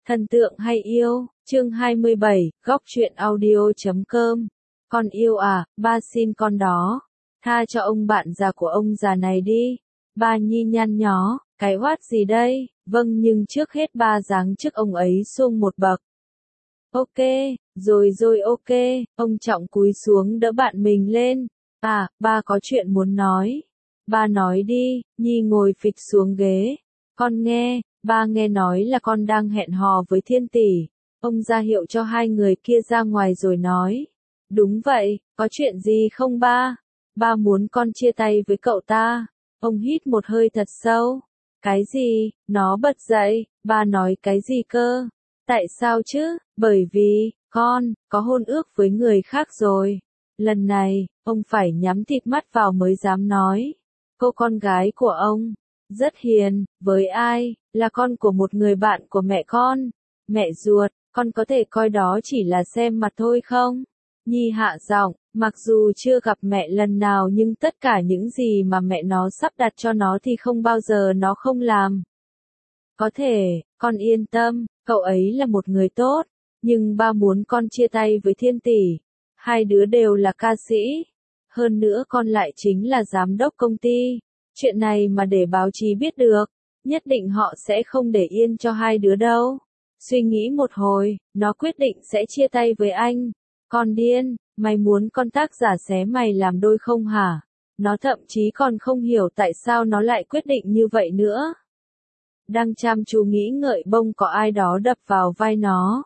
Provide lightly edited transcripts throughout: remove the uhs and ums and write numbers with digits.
Thần tượng hay yêu, chương 27, góc truyện audio.com. Con yêu à, ba xin con đó. Tha cho ông bạn già của ông già này đi. Ba nhi nhăn nhó, cái oát gì đây? Vâng, nhưng trước hết ba giáng chức ông ấy xuống một bậc. Ok, rồi ok, ông Trọng cúi xuống đỡ bạn mình lên. À, ba có chuyện muốn nói. Ba nói đi, Nhi ngồi phịch xuống ghế. Con nghe, ba nghe nói là con đang hẹn hò với Thiên Tỷ. Ông ra hiệu cho hai người kia ra ngoài rồi nói. Đúng vậy, có chuyện gì không ba? Ba muốn con chia tay với cậu ta. Ông hít một hơi thật sâu. Cái gì? Nó bật dậy, ba nói cái gì cơ? Tại sao chứ? Bởi vì, con, có hôn ước với người khác rồi. Lần này, ông phải nhắm thịt mắt vào mới dám nói. Cô con gái của ông, rất hiền, với ai, là con của một người bạn của mẹ con. Mẹ ruột, con có thể coi đó chỉ là xem mặt thôi không? Nhi hạ giọng, mặc dù chưa gặp mẹ lần nào nhưng tất cả những gì mà mẹ nó sắp đặt cho nó thì không bao giờ nó không làm. Có thể, con yên tâm, cậu ấy là một người tốt, nhưng ba muốn con chia tay với Thiên Tỷ. Hai đứa đều là ca sĩ. Hơn nữa con lại chính là giám đốc công ty. Chuyện này mà để báo chí biết được, nhất định họ sẽ không để yên cho hai đứa đâu. Suy nghĩ một hồi, nó quyết định sẽ chia tay với anh. Con điên, mày muốn con tác giả xé mày làm đôi không hả? Nó thậm chí còn không hiểu tại sao nó lại quyết định như vậy nữa. Đang chăm chú nghĩ ngợi bông có ai đó đập vào vai nó.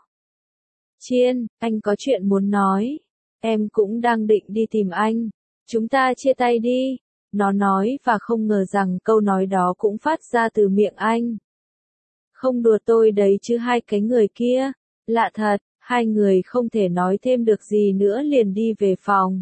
Chiên, anh có chuyện muốn nói. Em cũng đang định đi tìm anh. Chúng ta chia tay đi. Nó nói và không ngờ rằng câu nói đó cũng phát ra từ miệng anh. Không đùa tôi đấy chứ hai cái người kia. Lạ thật, hai người không thể nói thêm được gì nữa liền đi về phòng.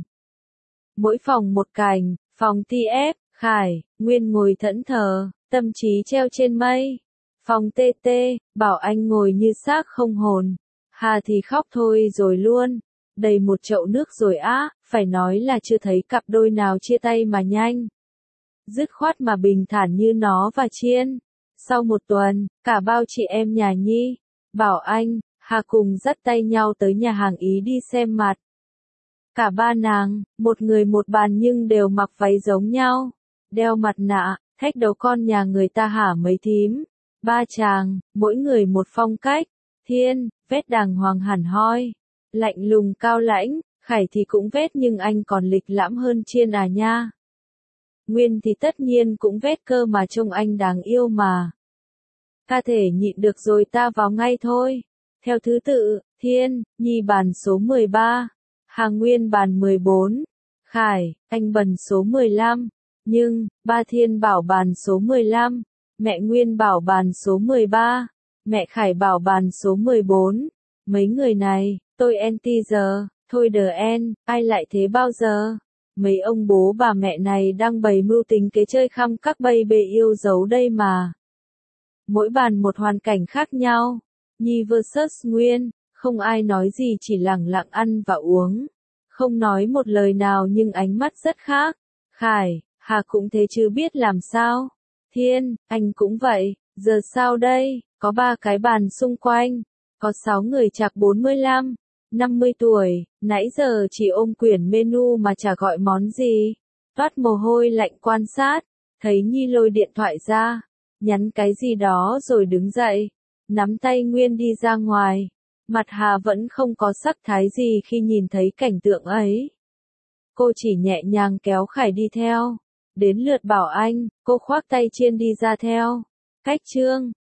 Mỗi phòng một cảnh, phòng TF, Khải, Nguyên ngồi thẫn thờ, tâm trí treo trên mây. Phòng TT, Bảo Anh ngồi như xác không hồn. Hà thì khóc thôi rồi luôn. Đầy một chậu nước rồi á, phải nói là chưa thấy cặp đôi nào chia tay mà nhanh. Dứt khoát mà bình thản như nó và Chiên. Sau một tuần, cả bao chị em nhà Nhi, Bảo Anh, Hà cùng dắt tay nhau tới nhà hàng Ý đi xem mặt. Cả ba nàng, một người một bàn nhưng đều mặc váy giống nhau. Đeo mặt nạ, thách đầu con nhà người ta hả mấy thím. Ba chàng, mỗi người một phong cách. Thiên, vét đàng hoàng hẳn hoi. Lạnh lùng cao lãnh, Khải thì cũng vét nhưng anh còn lịch lãm hơn Chiên à nha. Nguyên thì tất nhiên cũng vét cơ mà trông anh đáng yêu mà. Ca thể nhịn được rồi ta vào ngay thôi. Theo thứ tự, Thiên, Nhi bàn số 13. Hà Nguyên bàn 14. Khải, anh bần số 15. Nhưng, ba Thiên bảo bàn số 15. Mẹ Nguyên bảo bàn số 13. Mẹ Khải bảo bàn số 14. Mấy người này, tôi anti giờ, thôi đờ en, ai lại thế bao giờ? Mấy ông bố bà mẹ này đang bày mưu tính kế chơi khăm các bầy bê yêu dấu đây mà. Mỗi bàn một hoàn cảnh khác nhau. Nhi vs Nguyên, không ai nói gì chỉ lẳng lặng ăn và uống. Không nói một lời nào nhưng ánh mắt rất khác. Khải, Hà cũng thế chứ biết làm sao. Thiên, anh cũng vậy, giờ sao đây, có ba cái bàn xung quanh. Có 6 người chạc 45, 50 tuổi, nãy giờ chỉ ôm quyển menu mà chả gọi món gì. Toát mồ hôi lạnh quan sát, thấy Nhi lôi điện thoại ra, nhắn cái gì đó rồi đứng dậy, nắm tay Nguyên đi ra ngoài. Mặt Hà vẫn không có sắc thái gì khi nhìn thấy cảnh tượng ấy. Cô chỉ nhẹ nhàng kéo Khải đi theo. Đến lượt Bảo Anh, cô khoác tay Chiên đi ra theo. Cách Trương,